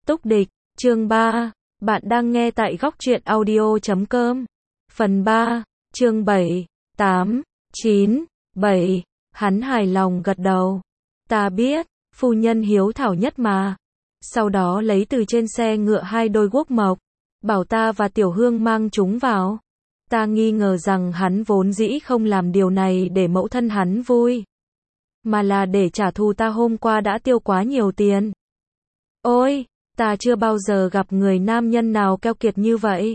Túc địch, chương 3. Bạn đang nghe tại góc truyện audio.com. Phần 3, chương 7, 8, 9, 7. Hắn hài lòng gật đầu. Ta biết, phu nhân hiếu thảo nhất mà. Sau đó lấy từ trên xe ngựa 2 đôi guốc mộc, bảo ta và Tiểu Hương mang chúng vào. Ta nghi ngờ rằng hắn vốn dĩ không làm điều này để mẫu thân hắn vui, mà là để trả thù ta hôm qua đã tiêu quá nhiều tiền. Ôi, ta chưa bao giờ gặp người nam nhân nào keo kiệt như vậy.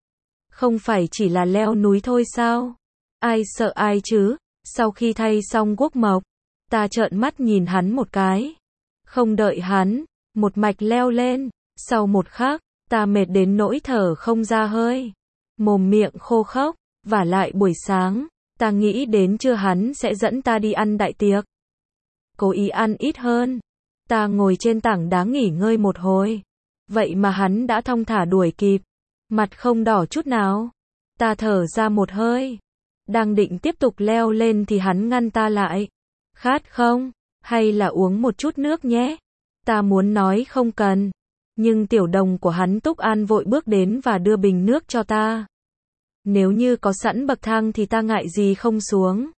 Không phải chỉ là leo núi thôi sao? Ai sợ ai chứ? Sau khi thay xong guốc mộc, ta trợn mắt nhìn hắn một cái. Không đợi hắn, một mạch leo lên. Sau một khắc, ta mệt đến nỗi thở không ra hơi. Mồm miệng khô khốc, vả lại buổi sáng, ta nghĩ đến trưa hắn sẽ dẫn ta đi ăn đại tiệc. Cố ý ăn ít hơn. Ta ngồi trên tảng đá nghỉ ngơi một hồi. Vậy mà hắn đã thong thả đuổi kịp. Mặt không đỏ chút nào. Ta thở ra một hơi. Đang định tiếp tục leo lên thì hắn ngăn ta lại. Khát không? Hay là uống một chút nước nhé? Ta muốn nói không cần. Nhưng tiểu đồng của hắn Túc An vội bước đến và đưa bình nước cho ta. Nếu như có sẵn bậc thang thì ta ngại gì không xuống.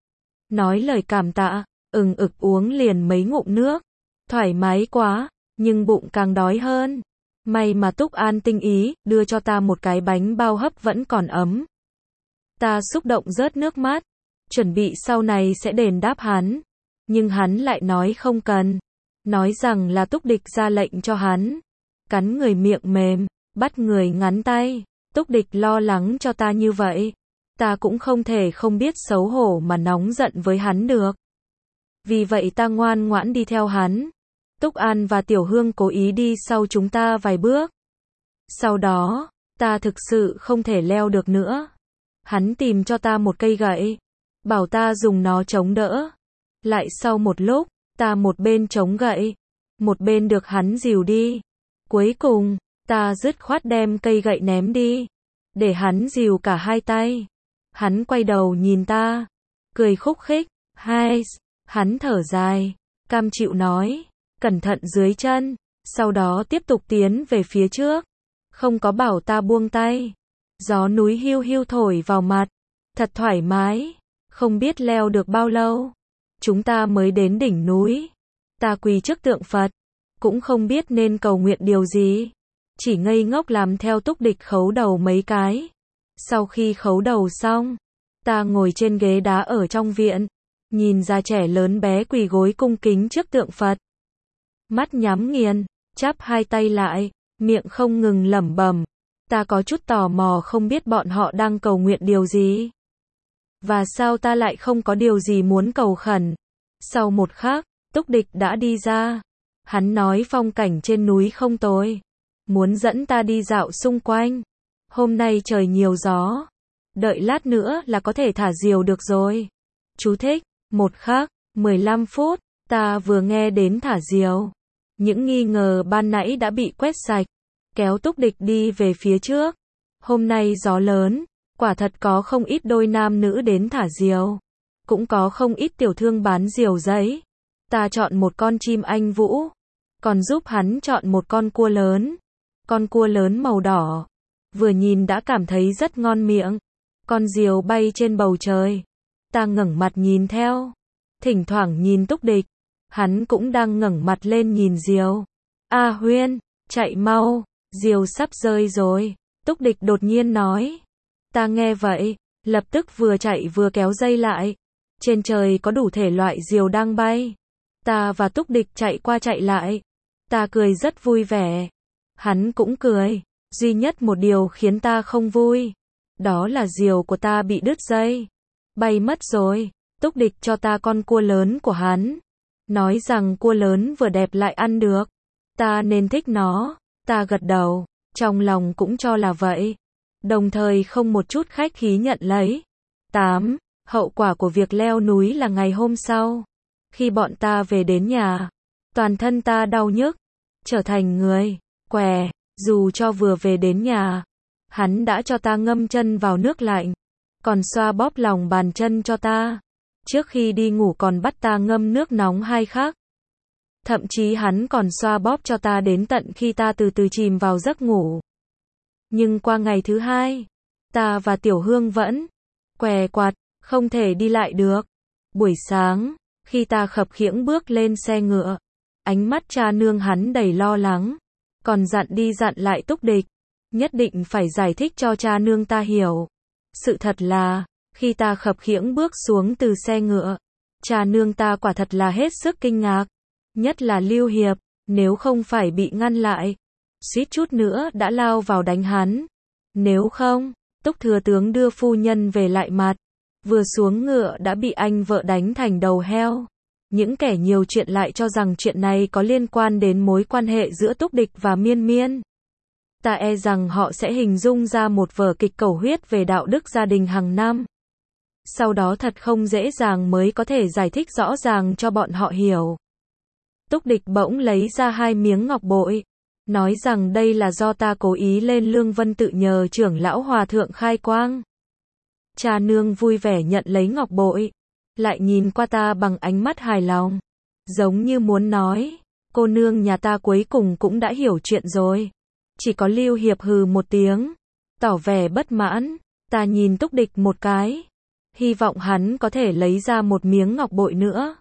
Nói lời cảm tạ, ực uống liền mấy ngụm nước. Thoải mái quá, nhưng bụng càng đói hơn. May mà Túc An tinh ý, đưa cho ta một cái bánh bao hấp vẫn còn ấm. Ta xúc động rớt nước mắt, chuẩn bị sau này sẽ đền đáp hắn. Nhưng hắn lại nói không cần. Nói rằng là Túc địch ra lệnh cho hắn. Cắn người miệng mềm, bắt người ngắn tay. Túc địch lo lắng cho ta như vậy. Ta cũng không thể không biết xấu hổ mà nóng giận với hắn được. Vì vậy ta ngoan ngoãn đi theo hắn. Túc An và Tiểu Hương cố ý đi sau chúng ta vài bước. Sau đó, ta thực sự không thể leo được nữa. Hắn tìm cho ta một cây gậy, bảo ta dùng nó chống đỡ. Lại sau một lúc, ta một bên chống gậy, một bên được hắn dìu đi. Cuối cùng, ta dứt khoát đem cây gậy ném đi, để hắn dìu cả hai tay. Hắn quay đầu nhìn ta, cười khúc khích. Hai, hắn thở dài, cam chịu nói, cẩn thận dưới chân. Sau đó tiếp tục tiến về phía trước, không có bảo ta buông tay. Gió núi hiu hiu thổi vào mặt, thật thoải mái. Không biết leo được bao lâu, chúng ta mới đến đỉnh núi. Ta quỳ trước tượng Phật, cũng không biết nên cầu nguyện điều gì, chỉ ngây ngốc làm theo Túc địch khấu đầu mấy cái. Sau khi khấu đầu xong, ta ngồi trên ghế đá ở trong viện, nhìn già trẻ lớn bé quỳ gối cung kính trước tượng Phật. Mắt nhắm nghiền, chắp hai tay lại, miệng không ngừng lẩm bẩm. Ta có chút tò mò không biết bọn họ đang cầu nguyện điều gì. Và sao ta lại không có điều gì muốn cầu khẩn. Sau một khắc, Túc địch đã đi ra. Hắn nói phong cảnh trên núi không tồi, muốn dẫn ta đi dạo xung quanh. Hôm nay trời nhiều gió, đợi lát nữa là có thể thả diều được rồi. Chú thích, một khắc, 15 phút, ta vừa nghe đến thả diều. Những nghi ngờ ban nãy đã bị quét sạch, kéo Túc địch đi về phía trước. Hôm nay gió lớn, quả thật có không ít đôi nam nữ đến thả diều. Cũng có không ít tiểu thương bán diều giấy. Ta chọn một con chim anh vũ, còn giúp hắn chọn một con cua lớn. Con cua lớn màu đỏ, vừa nhìn đã cảm thấy rất ngon miệng. Con diều bay trên bầu trời. Ta ngẩng mặt nhìn theo, thỉnh thoảng nhìn Túc địch. Hắn cũng đang ngẩng mặt lên nhìn diều. A Huyên, chạy mau, diều sắp rơi rồi. Túc địch đột nhiên nói. Ta nghe vậy, lập tức vừa chạy vừa kéo dây lại. Trên trời có đủ thể loại diều đang bay. Ta và Túc địch chạy qua chạy lại. Ta cười rất vui vẻ. Hắn cũng cười. Duy nhất một điều khiến ta không vui, đó là diều của ta bị đứt dây, bay mất rồi. Túc địch cho ta con cua lớn của hắn, nói rằng cua lớn vừa đẹp lại ăn được, ta nên thích nó. Ta gật đầu, trong lòng cũng cho là vậy, đồng thời không một chút khách khí nhận lấy. 8. Hậu quả của việc leo núi là ngày hôm sau, khi bọn ta về đến nhà, toàn thân ta đau nhức, trở thành người què. Dù cho vừa về đến nhà, hắn đã cho ta ngâm chân vào nước lạnh, còn xoa bóp lòng bàn chân cho ta. Trước khi đi ngủ còn bắt ta ngâm nước nóng 2 khắc. Thậm chí hắn còn xoa bóp cho ta đến tận khi ta từ từ chìm vào giấc ngủ. Nhưng qua ngày thứ hai, ta và Tiểu Hương vẫn què quặt, không thể đi lại được. Buổi sáng, khi ta khập khiễng bước lên xe ngựa, ánh mắt cha nương hắn đầy lo lắng, còn dặn đi dặn lại Túc Địch, nhất định phải giải thích cho cha nương ta hiểu. Sự thật là, khi ta khập khiễng bước xuống từ xe ngựa, cha nương ta quả thật là hết sức kinh ngạc, nhất là Lưu Hiệp, nếu không phải bị ngăn lại, suýt chút nữa đã lao vào đánh hắn. Nếu không, Túc thừa tướng đưa phu nhân về lại mặt, vừa xuống ngựa đã bị anh vợ đánh thành đầu heo. Những kẻ nhiều chuyện lại cho rằng chuyện này có liên quan đến mối quan hệ giữa Túc Địch và Miên Miên. Ta e rằng họ sẽ hình dung ra một vở kịch cầu huyết về đạo đức gia đình hàng năm. Sau đó thật không dễ dàng mới có thể giải thích rõ ràng cho bọn họ hiểu. Túc Địch bỗng lấy ra 2 miếng ngọc bội, nói rằng đây là do ta cố ý lên Lương Vân tự nhờ trưởng lão hòa thượng khai quang. Cha nương vui vẻ nhận lấy ngọc bội, lại nhìn qua ta bằng ánh mắt hài lòng, giống như muốn nói, cô nương nhà ta cuối cùng cũng đã hiểu chuyện rồi. Chỉ có Lưu Hiệp hừ một tiếng, tỏ vẻ bất mãn. Ta nhìn Túc Địch một cái, hy vọng hắn có thể lấy ra một miếng ngọc bội nữa.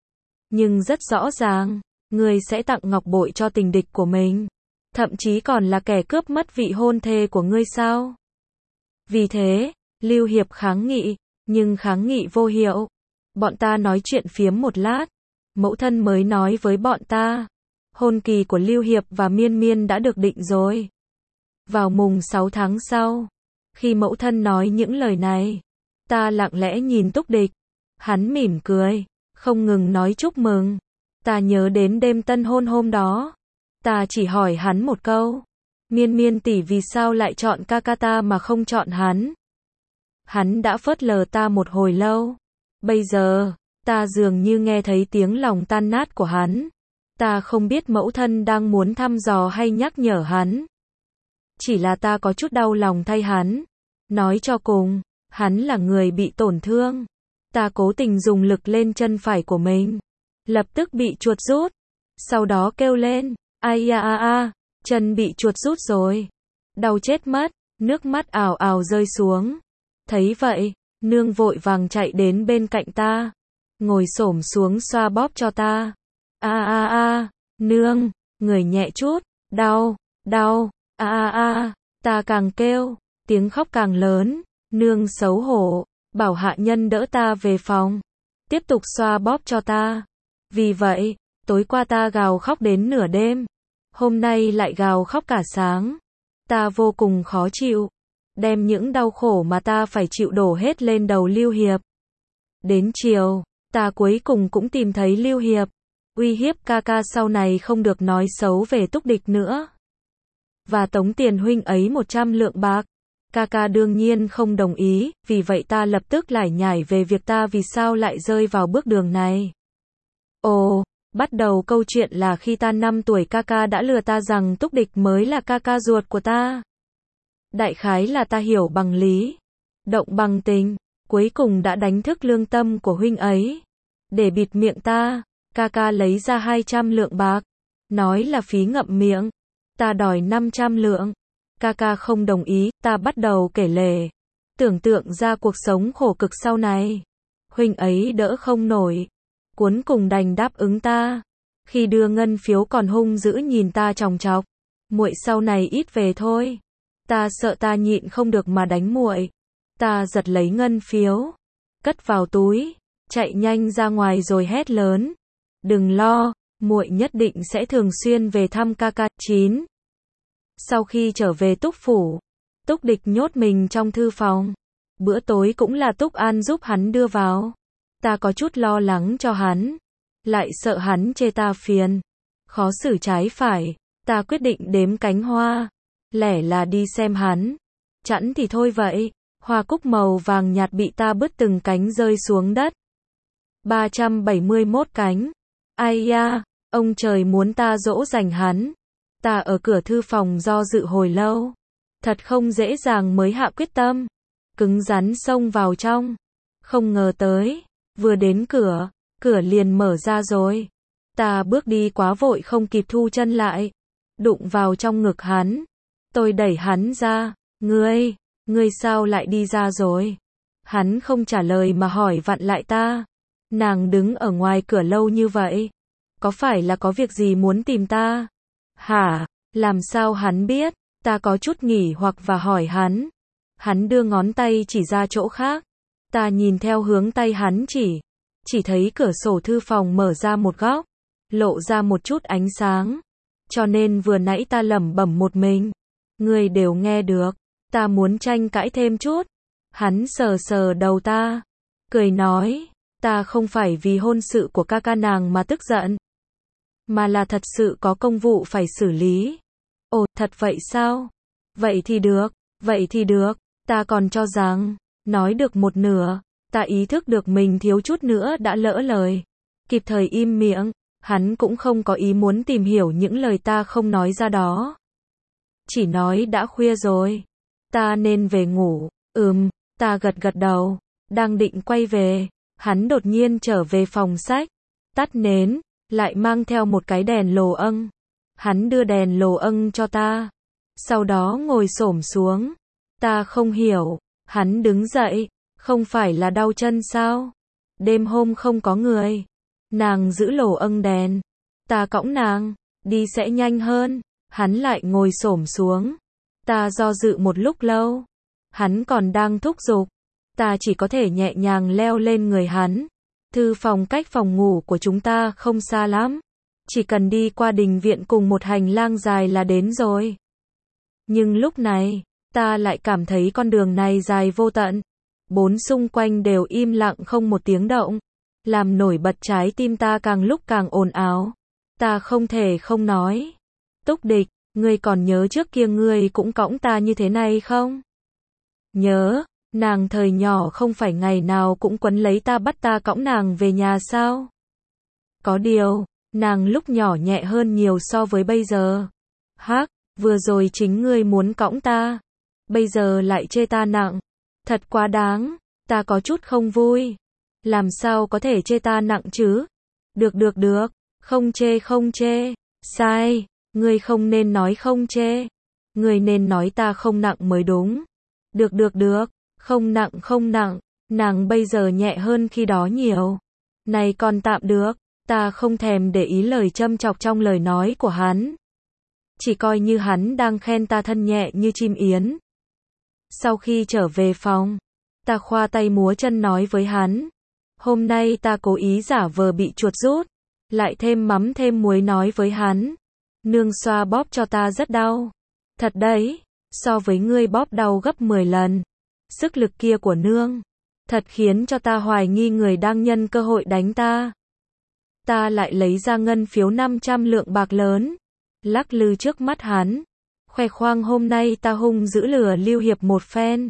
Nhưng rất rõ ràng, người sẽ tặng ngọc bội cho tình địch của mình, thậm chí còn là kẻ cướp mất vị hôn thê của ngươi sao? Vì thế, Lưu Hiệp kháng nghị, nhưng kháng nghị vô hiệu. Bọn ta nói chuyện phiếm một lát, mẫu thân mới nói với bọn ta, hôn kỳ của Lưu Hiệp và Miên Miên đã được định rồi. Vào mùng 6 tháng sau, khi mẫu thân nói những lời này, ta lặng lẽ nhìn Túc Địch, hắn mỉm cười, không ngừng nói chúc mừng. Ta nhớ đến đêm tân hôn hôm đó, ta chỉ hỏi hắn một câu, Miên Miên tỷ vì sao lại chọn ca ca ta mà không chọn hắn? Hắn đã phớt lờ ta một hồi lâu. Bây giờ, ta dường như nghe thấy tiếng lòng tan nát của hắn. Ta không biết mẫu thân đang muốn thăm dò hay nhắc nhở hắn. Chỉ là ta có chút đau lòng thay hắn. Nói cho cùng, hắn là người bị tổn thương. Ta cố tình dùng lực lên chân phải của mình, lập tức bị chuột rút. Sau đó kêu lên, ai ya a a, chân bị chuột rút rồi. Đau chết mất, nước mắt ào ào rơi xuống. Thấy vậy, nương vội vàng chạy đến bên cạnh ta, ngồi xổm xuống xoa bóp cho ta. A a a, nương, người nhẹ chút, đau, đau, a a a, ta càng kêu, tiếng khóc càng lớn, nương xấu hổ, bảo hạ nhân đỡ ta về phòng, tiếp tục xoa bóp cho ta. Vì vậy, tối qua ta gào khóc đến nửa đêm, hôm nay lại gào khóc cả sáng. Ta vô cùng khó chịu, đem những đau khổ mà ta phải chịu đổ hết lên đầu Lưu Hiệp. Đến chiều, ta cuối cùng cũng tìm thấy Lưu Hiệp, uy hiếp ca ca sau này không được nói xấu về Túc Địch nữa. Và tống tiền huynh ấy 100 lượng bạc. Ca ca đương nhiên không đồng ý, vì vậy ta lập tức lải nhải về việc ta vì sao lại rơi vào bước đường này. Ồ, bắt đầu câu chuyện là khi ta 5 tuổi ca ca đã lừa ta rằng Túc Địch mới là ca ca ruột của ta. Đại khái là ta hiểu bằng lý, động bằng tình, cuối cùng đã đánh thức lương tâm của huynh ấy. Để bịt miệng ta, ca ca lấy ra 200 lượng bạc, nói là phí ngậm miệng. Ta đòi 500 lượng. Ca ca không đồng ý, ta bắt đầu kể lể, tưởng tượng ra cuộc sống khổ cực sau này. Huynh ấy đỡ không nổi, cuối cùng đành đáp ứng ta. Khi đưa ngân phiếu còn hung dữ nhìn ta chòng chọc, muội sau này ít về thôi. Ta sợ ta nhịn không được mà đánh muội. Ta giật lấy ngân phiếu, cất vào túi, chạy nhanh ra ngoài rồi hét lớn, đừng lo, muội nhất định sẽ thường xuyên về thăm ca ca. 9. Sau khi trở về Túc phủ, Túc Địch nhốt mình trong thư phòng. Bữa tối cũng là Túc An giúp hắn đưa vào. Ta có chút lo lắng cho hắn, lại sợ hắn chê ta phiền, khó xử trái phải. Ta quyết định đếm cánh hoa, lẻ là đi xem hắn, chẵn thì thôi vậy. Hoa cúc màu vàng nhạt bị ta bứt từng cánh rơi xuống đất. 371 cánh. Ai da, ông trời muốn ta dỗ dành hắn. Ta ở cửa thư phòng do dự hồi lâu. Thật không dễ dàng mới hạ quyết tâm. Cứng rắn xông vào trong. Không ngờ tới, vừa đến cửa, cửa liền mở ra rồi. Ta bước đi quá vội không kịp thu chân lại, đụng vào trong ngực hắn. Tôi đẩy hắn ra, ngươi sao lại đi ra rồi? Hắn không trả lời mà hỏi vặn lại ta. Nàng đứng ở ngoài cửa lâu như vậy, có phải là có việc gì muốn tìm ta? Hả? Làm sao hắn biết? Ta có chút nghỉ hoặc và hỏi hắn. Hắn đưa ngón tay chỉ ra chỗ khác. Ta nhìn theo hướng tay hắn chỉ thấy cửa sổ thư phòng mở ra một góc, lộ ra một chút ánh sáng. Cho nên vừa nãy ta lẩm bẩm một mình. Ngươi đều nghe được. Ta muốn tranh cãi thêm chút. Hắn sờ sờ đầu ta, cười nói, ta không phải vì hôn sự của ca ca nàng mà tức giận, mà là thật sự có công vụ phải xử lý. Ồ, thật vậy sao? Vậy thì được, ta còn cho rằng, nói được một nửa, ta ý thức được mình thiếu chút nữa đã lỡ lời. Kịp thời im miệng, hắn cũng không có ý muốn tìm hiểu những lời ta không nói ra đó. Chỉ nói đã khuya rồi, ta nên về ngủ. Ta gật đầu, đang định quay về, hắn đột nhiên trở về phòng sách, tắt nến, lại mang theo một cái đèn lồ âng. Hắn đưa đèn lồ âng cho ta, sau đó ngồi xổm xuống. Ta không hiểu, hắn đứng dậy, không phải là đau chân sao? Đêm hôm không có người. Nàng giữ lồ âng đèn, ta cõng nàng, đi sẽ nhanh hơn. Hắn lại ngồi xổm xuống. Ta do dự một lúc lâu. Hắn còn đang thúc giục, ta chỉ có thể nhẹ nhàng leo lên người hắn. Thư phòng cách phòng ngủ của chúng ta không xa lắm, chỉ cần đi qua đình viện cùng một hành lang dài là đến rồi. Nhưng lúc này, ta lại cảm thấy con đường này dài vô tận, bốn xung quanh đều im lặng không một tiếng động, làm nổi bật trái tim ta càng lúc càng ồn ào. Ta không thể không nói, Túc Địch, ngươi còn nhớ trước kia ngươi cũng cõng ta như thế này không? Nhớ, nàng thời nhỏ không phải ngày nào cũng quấn lấy ta bắt ta cõng nàng về nhà sao? Có điều, nàng lúc nhỏ nhẹ hơn nhiều so với bây giờ. Hắc, vừa rồi chính ngươi muốn cõng ta, bây giờ lại chê ta nặng. Thật quá đáng, ta có chút không vui. Làm sao có thể chê ta nặng chứ? Được, không chê. Sai, ngươi không nên nói không chê. Ngươi nên nói ta không nặng mới đúng. Được, không nặng, nàng bây giờ nhẹ hơn khi đó nhiều. Này còn tạm được, ta không thèm để ý lời châm chọc trong lời nói của hắn. Chỉ coi như hắn đang khen ta thân nhẹ như chim yến. Sau khi trở về phòng, ta khoa tay múa chân nói với hắn. Hôm nay ta cố ý giả vờ bị chuột rút, lại thêm mắm thêm muối nói với hắn. Nương xoa bóp cho ta rất đau. Thật đấy, so với ngươi bóp đau gấp 10 lần. Sức lực kia của nương, thật khiến cho ta hoài nghi người đang nhân cơ hội đánh ta. Ta lại lấy ra ngân phiếu 500 lượng bạc lớn, lắc lư trước mắt hắn, khoe khoang hôm nay ta hung dữ lừa Lưu Hiệp một phen.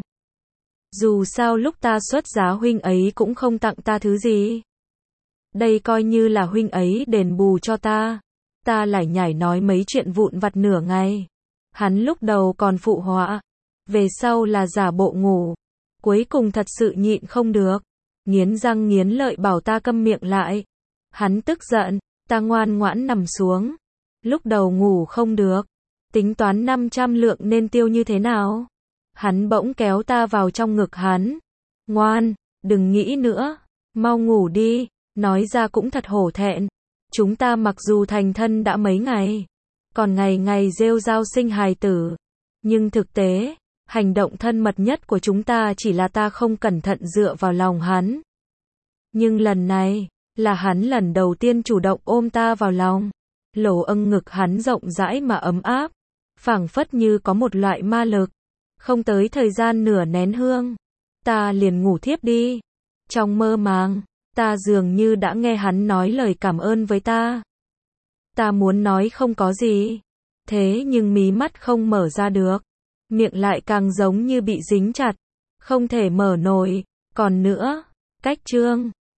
Dù sao lúc ta xuất giá huynh ấy cũng không tặng ta thứ gì. Đây coi như là huynh ấy đền bù cho ta. Ta lại nhảy nói mấy chuyện vụn vặt nửa ngày. Hắn lúc đầu còn phụ họa, về sau là giả bộ ngủ. Cuối cùng thật sự nhịn không được, nghiến răng nghiến lợi bảo ta câm miệng lại. Hắn tức giận, ta ngoan ngoãn nằm xuống. Lúc đầu ngủ không được, tính toán 500 lượng nên tiêu như thế nào. Hắn bỗng kéo ta vào trong ngực hắn. Ngoan, đừng nghĩ nữa, mau ngủ đi. Nói ra cũng thật hổ thẹn. Chúng ta mặc dù thành thân đã mấy ngày, còn ngày ngày rêu rao sinh hài tử, nhưng thực tế, hành động thân mật nhất của chúng ta chỉ là ta không cẩn thận dựa vào lòng hắn. Nhưng lần này, là hắn lần đầu tiên chủ động ôm ta vào lòng. Lỗ âng ngực hắn rộng rãi mà ấm áp, phảng phất như có một loại ma lực. Không tới thời gian nửa nén hương, ta liền ngủ thiếp đi. Trong mơ màng, ta dường như đã nghe hắn nói lời cảm ơn với ta. Ta muốn nói không có gì, thế nhưng mí mắt không mở ra được, miệng lại càng giống như bị dính chặt, không thể mở nổi. Còn nữa, cách chương